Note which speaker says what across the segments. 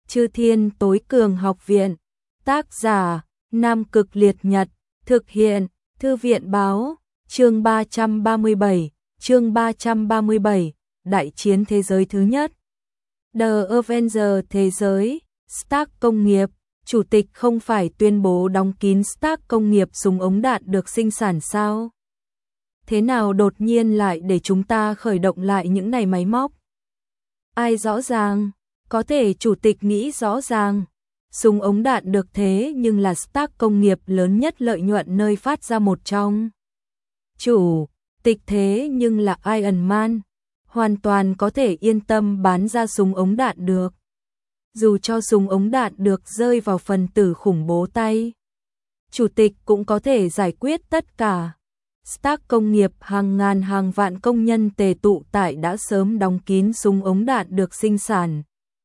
Speaker 1: Chư Thiên Tối Cường Học Viện. Tác giả: Nam Cực Liệt Nhật. Thực hiện: Thư viện Báo. Chương 337. Đại chiến thế giới thứ nhất. The Avenger thế giới. Stark công nghiệp. Chủ tịch không phải tuyên bố đóng kín Stark công nghiệp súng ống đạn được sinh sản sao? Thế nào đột nhiên lại để chúng ta khởi động lại những này máy móc? Ai rõ ràng? Có thể chủ tịch nghĩ rõ ràng. Súng ống đạn được thế nhưng là Stark công nghiệp lớn nhất lợi nhuận nơi phát ra một trong. Chủ tịch thế nhưng là Iron Man, hoàn toàn có thể yên tâm bán ra súng ống đạn được. Dù cho súng ống đạn được rơi vào phần tử khủng bố tay, chủ tịch cũng có thể giải quyết tất cả. Stark công nghiệp hàng ngàn hàng vạn công nhân tề tụ tại đã sớm đóng kín súng ống đạn được sinh sản.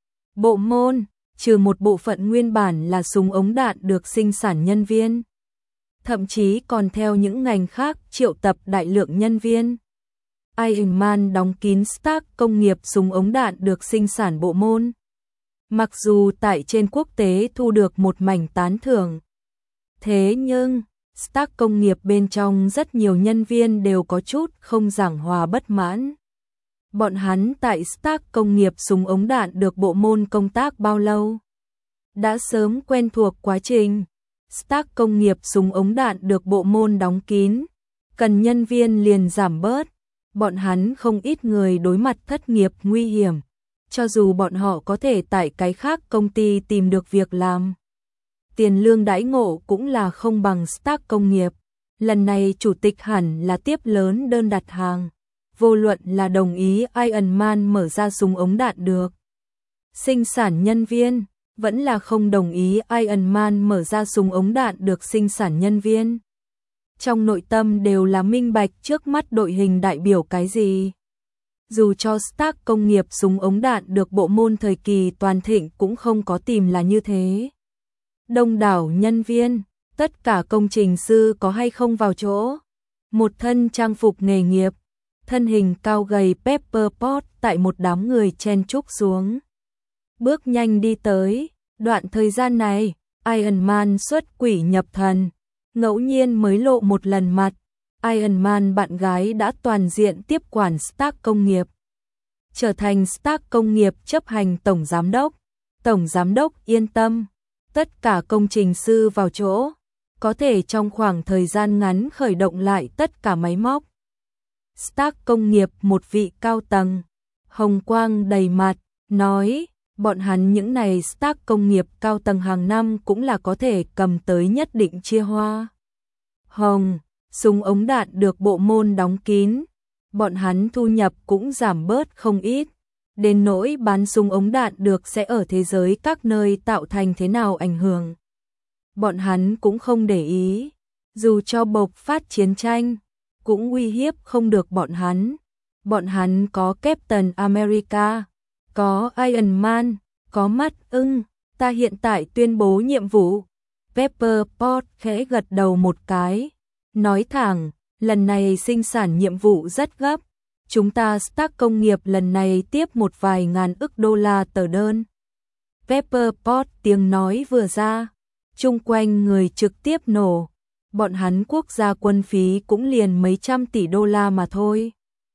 Speaker 1: Bộ môn, trừ một bộ phận nguyên bản là súng ống đạn được sinh sản nhân viên. Thậm chí còn theo những ngành khác triệu tập đại lượng nhân viên. Iron Man đóng kín Stark công nghiệp súng ống đạn được sinh sản bộ môn. Mặc dù tại trên quốc tế thu được một mảnh tán thưởng, thế nhưng Stark công nghiệp bên trong rất nhiều nhân viên đều có chút không giảng hòa bất mãn. Bọn hắn tại Stark công nghiệp súng ống đạn được bộ môn công tác bao lâu? Đã sớm quen thuộc quá trình. Stark công nghiệp súng ống đạn được bộ môn đóng kín, cần nhân viên liền giảm bớt. Bọn hắn không ít người đối mặt thất nghiệp nguy hiểm, cho dù bọn họ có thể tại cái khác công ty tìm được việc làm. Tiền lương đãi ngộ cũng là không bằng Stark công nghiệp. Lần này chủ tịch hẳn là tiếp lớn đơn đặt hàng. Vô luận là đồng ý Iron Man mở ra súng ống đạn được sinh sản nhân viên, vẫn là không đồng ý Iron Man mở ra súng ống đạn được sinh sản nhân viên. Trong nội tâm đều là minh bạch trước mắt đội hình đại biểu cái gì. Dù cho Stark công nghiệp súng ống đạn được bộ môn thời kỳ toàn thịnh cũng không có tìm là như thế. Đông đảo nhân viên, tất cả công trình sư có hay không vào chỗ. Một thân trang phục nghề nghiệp, thân hình cao gầy Pepper Potts tại một đám người chen chúc xuống. Bước nhanh đi tới, đoạn thời gian này, Iron Man xuất quỷ nhập thần, ngẫu nhiên mới lộ một lần mặt. Iron Man bạn gái đã toàn diện tiếp quản Stark công nghiệp, trở thành Stark công nghiệp chấp hành tổng giám đốc. Tổng giám đốc yên tâm, tất cả công trình sư vào chỗ, có thể trong khoảng thời gian ngắn khởi động lại tất cả máy móc. Stark công nghiệp một vị cao tầng, hồng quang đầy mặt, nói, bọn hắn những này Stark công nghiệp cao tầng hàng năm cũng là có thể cầm tới nhất định chia hoa hồng. Súng ống đạn được bộ môn đóng kín, bọn hắn thu nhập cũng giảm bớt không ít. Đến nỗi bán súng ống đạn được sẽ ở thế giới các nơi tạo thành thế nào ảnh hưởng, bọn hắn cũng không để ý. Dù cho bộc phát chiến tranh, cũng uy hiếp không được bọn hắn. Bọn hắn có Captain America, có Iron Man, có mắt ưng. Ta hiện tại tuyên bố nhiệm vụ. Pepper Potts khẽ gật đầu một cái, nói thẳng, lần này sinh sản nhiệm vụ rất gấp. Chúng ta Stark công nghiệp lần này tiếp một vài ngàn ức đô la tờ đơn. Pepper Potts tiếng nói vừa ra, chung quanh người trực tiếp nổ. Bọn hắn quốc gia quân phí cũng liền mấy trăm tỷ đô la mà thôi.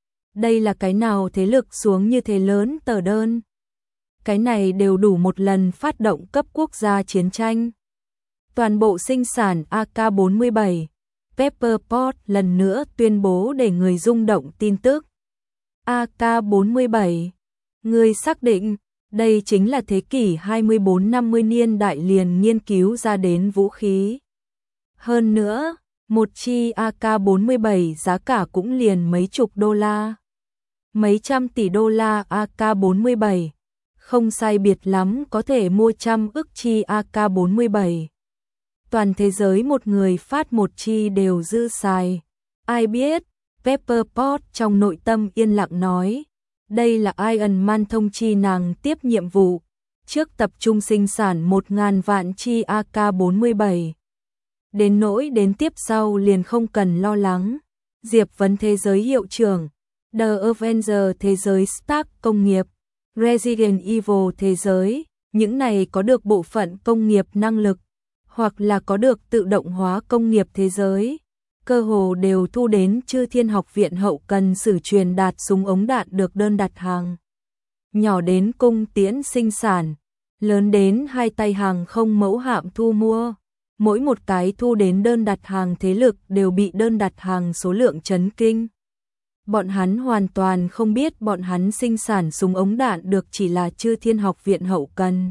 Speaker 1: Đây là cái nào thế lực xuống như thế lớn tờ đơn. Cái này đều đủ một lần phát động cấp quốc gia chiến tranh. Toàn bộ sinh sản AK-47. Pepper Potts lần nữa tuyên bố để người rung động tin tức. AK-47. Người xác định, đây chính là thế kỷ 24-50 niên đại liền nghiên cứu ra đến vũ khí. Hơn nữa, một chi AK-47 giá cả cũng liền mấy chục đô la. Mấy trăm tỷ đô la AK-47. Không sai biệt lắm có thể mua trăm ức chi AK-47. Toàn thế giới một người phát một chi đều dư xài. Ai biết, Pepper Potts trong nội tâm yên lặng nói. Đây là Iron Man thông chi nàng tiếp nhiệm vụ. Trước tập trung sinh sản 1.000 vạn chi AK-47. Đến nỗi đến tiếp sau liền không cần lo lắng. Diệp Vấn thế giới hiệu trưởng, The Avenger thế giới Stark công nghiệp, Resident Evil thế giới, Những này có được bộ phận công nghiệp năng lực, hoặc là có được tự động hóa công nghiệp thế giới, cơ hồ đều thu đến Chư Thiên Học viện hậu cần sử truyền đạt súng ống đạn được đơn đặt hàng. Nhỏ đến cung tiễn sinh sản, lớn đến hai tay hàng không mẫu hạm thu mua. Mỗi một cái thu đến đơn đặt hàng thế lực đều bị đơn đặt hàng số lượng chấn kinh. Bọn hắn hoàn toàn không biết bọn hắn sinh sản súng ống đạn được chỉ là Chư Thiên Học viện hậu cần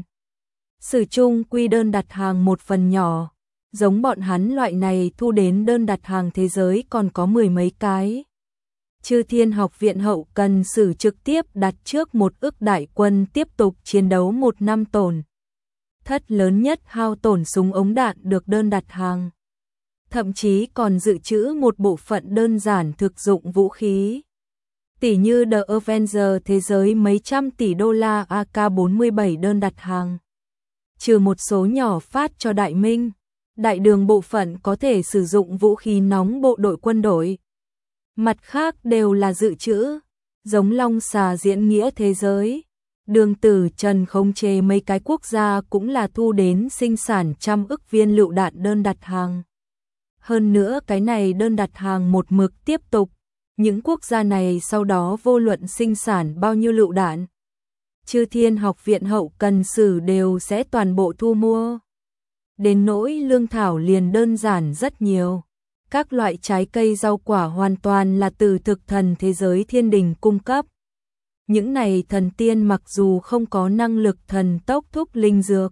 Speaker 1: sử chung quy đơn đặt hàng một phần nhỏ, giống bọn hắn loại này thu đến đơn đặt hàng thế giới còn có mười mấy cái. Chư Thiên Học viện hậu cần sử trực tiếp đặt trước một ức đại quân tiếp tục chiến đấu một năm tổn thất lớn nhất hao tổn súng ống đạn được đơn đặt hàng. Thậm chí còn dự trữ một bộ phận đơn giản thực dụng vũ khí. Tỷ như The Avenger thế giới mấy trăm tỷ đô la AK-47 đơn đặt hàng. Trừ một số nhỏ phát cho Đại Minh, Đại Đường bộ phận có thể sử dụng vũ khí nóng bộ đội quân đội. Mặt khác đều là dự trữ, giống Long Xà diễn nghĩa thế giới. Đường Tử Trần khống chế mấy cái quốc gia cũng là thu đến sinh sản trăm ức viên lựu đạn đơn đặt hàng. Hơn nữa cái này đơn đặt hàng một mực tiếp tục, những quốc gia này sau đó vô luận sinh sản bao nhiêu lựu đạn, Chư Thiên Học viện hậu cần sử đều sẽ toàn bộ thu mua. Đến nỗi lương thảo liền đơn giản rất nhiều. Các loại trái cây rau quả hoàn toàn là từ thực thần thế giới thiên đình cung cấp. Những này thần tiên mặc dù không có năng lực thần tốc thúc linh dược,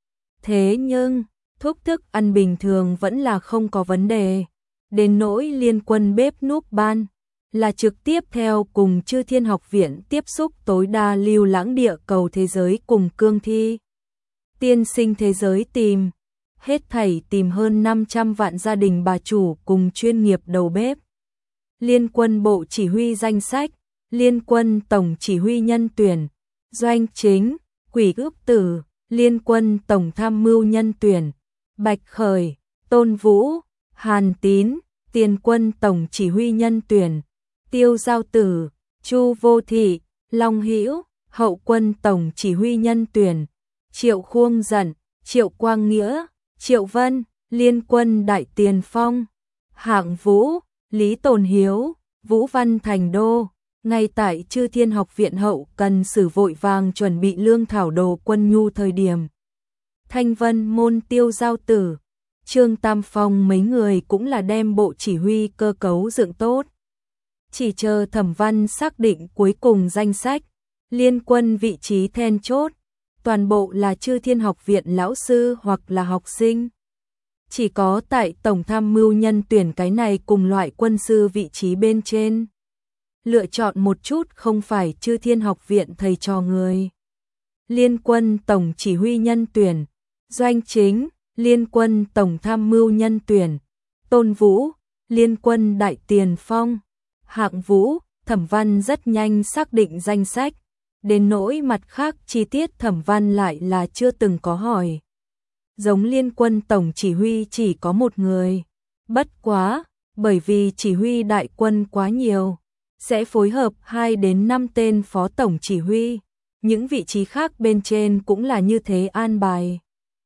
Speaker 1: thế nhưng thúc thức ăn bình thường vẫn là không có vấn đề. Đến nỗi liên quân bếp núc ban là trực tiếp theo cùng Chư Thiên Học viện tiếp xúc tối đa lưu lãng địa cầu thế giới cùng cương thi. Tiên sinh thế giới tìm, hết thảy tìm hơn 500 vạn gia đình bà chủ cùng chuyên nghiệp đầu bếp. Liên quân bộ chỉ huy danh sách, liên quân tổng chỉ huy nhân tuyển, doanh chính, quỷ ước tử, liên quân tổng tham mưu nhân tuyển, Bạch Khởi, Tôn Vũ, Hàn Tín, tiền quân tổng chỉ huy nhân tuyển, Tiêu Giao Tử, Chu Vô Thị, Long Hữu, hậu quân tổng chỉ huy nhân tuyển, Triệu Khuông Dận, Triệu Quang Nghĩa, Triệu Vân, liên quân đại tiền phong, Hạng Vũ, Lý Tồn Hiếu, Vũ Văn Thành Đô. Ngay tại Chư Thiên Học viện hậu cần sử vội vàng chuẩn bị lương thảo đồ quân nhu thời điểm. Thanh Vân môn Tiêu Giao Tử, Trương Tam Phong mấy người cũng là đem bộ chỉ huy cơ cấu dựng tốt. Chỉ chờ Thẩm Văn xác định cuối cùng danh sách, liên quân vị trí then chốt, toàn bộ là Chư Thiên Học viện lão sư hoặc là học sinh. Chỉ có tại tổng tham mưu nhân tuyển cái này cùng loại quân sư vị trí bên trên. Lựa chọn một chút không phải Chư Thiên Học viện thầy trò người. Liên quân tổng chỉ huy nhân tuyển, doanh chính, liên quân tổng tham mưu nhân tuyển, Tôn Vũ, liên quân đại tiền phong, Hạng Vũ. Thẩm Văn rất nhanh xác định danh sách, đến nỗi mặt khác chi tiết Thẩm Văn lại là chưa từng có hỏi. Giống liên quân tổng chỉ huy chỉ có một người, bất quá, bởi vì chỉ huy đại quân quá nhiều, sẽ phối hợp 2 đến 5 tên phó tổng chỉ huy, những vị trí khác bên trên cũng là như thế an bài.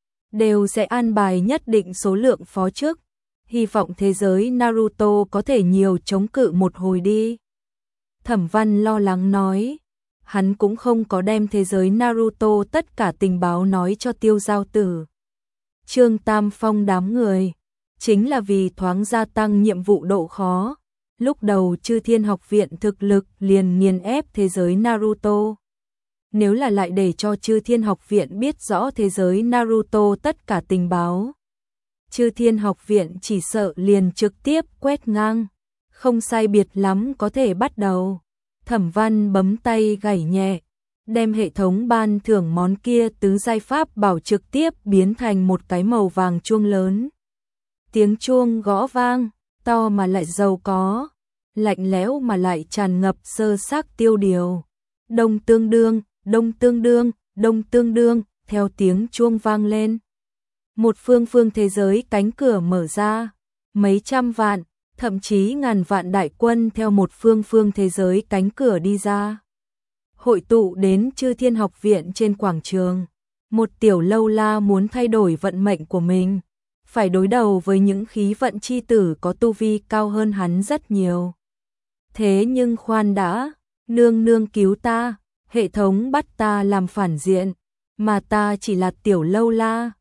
Speaker 1: Đều sẽ an bài nhất định số lượng phó chức, hy vọng thế giới Naruto có thể nhiều chống cự một hồi đi. Thẩm Văn lo lắng nói, hắn cũng không có đem thế giới Naruto tất cả tình báo nói cho Tiêu Giao Tử. Trương Tam Phong đám người, chính là vì thoáng gia tăng nhiệm vụ độ khó. Lúc đầu Chư Thiên Học viện thực lực liền nghiền ép thế giới Naruto. Nếu là lại để cho Chư Thiên Học viện biết rõ thế giới Naruto tất cả tình báo, Chư Thiên Học viện chỉ sợ liền trực tiếp quét ngang, không sai biệt lắm có thể bắt đầu. Thẩm Văn bấm tay gảy nhẹ, đem hệ thống ban thưởng món kia tứ giai pháp bảo trực tiếp biến thành một cái màu vàng chuông lớn. Tiếng chuông gõ vang, to mà lại giàu có, lạnh lẽo mà lại tràn ngập sơ xác tiêu điều. Đông tương đương, đông tương đương, đông tương đương, theo tiếng chuông vang lên. Một phương phương thế giới cánh cửa mở ra, mấy trăm vạn, thậm chí ngàn vạn đại quân theo một phương phương thế giới cánh cửa đi ra. Hội tụ đến Chư Thiên Học viện trên quảng trường. Một tiểu lâu la muốn thay đổi vận mệnh của mình, phải đối đầu với những khí vận chi tử có tu vi cao hơn hắn rất nhiều. Thế nhưng khoan đã, nương nương cứu ta, hệ thống bắt ta làm phản diện, mà ta chỉ là tiểu lâu la,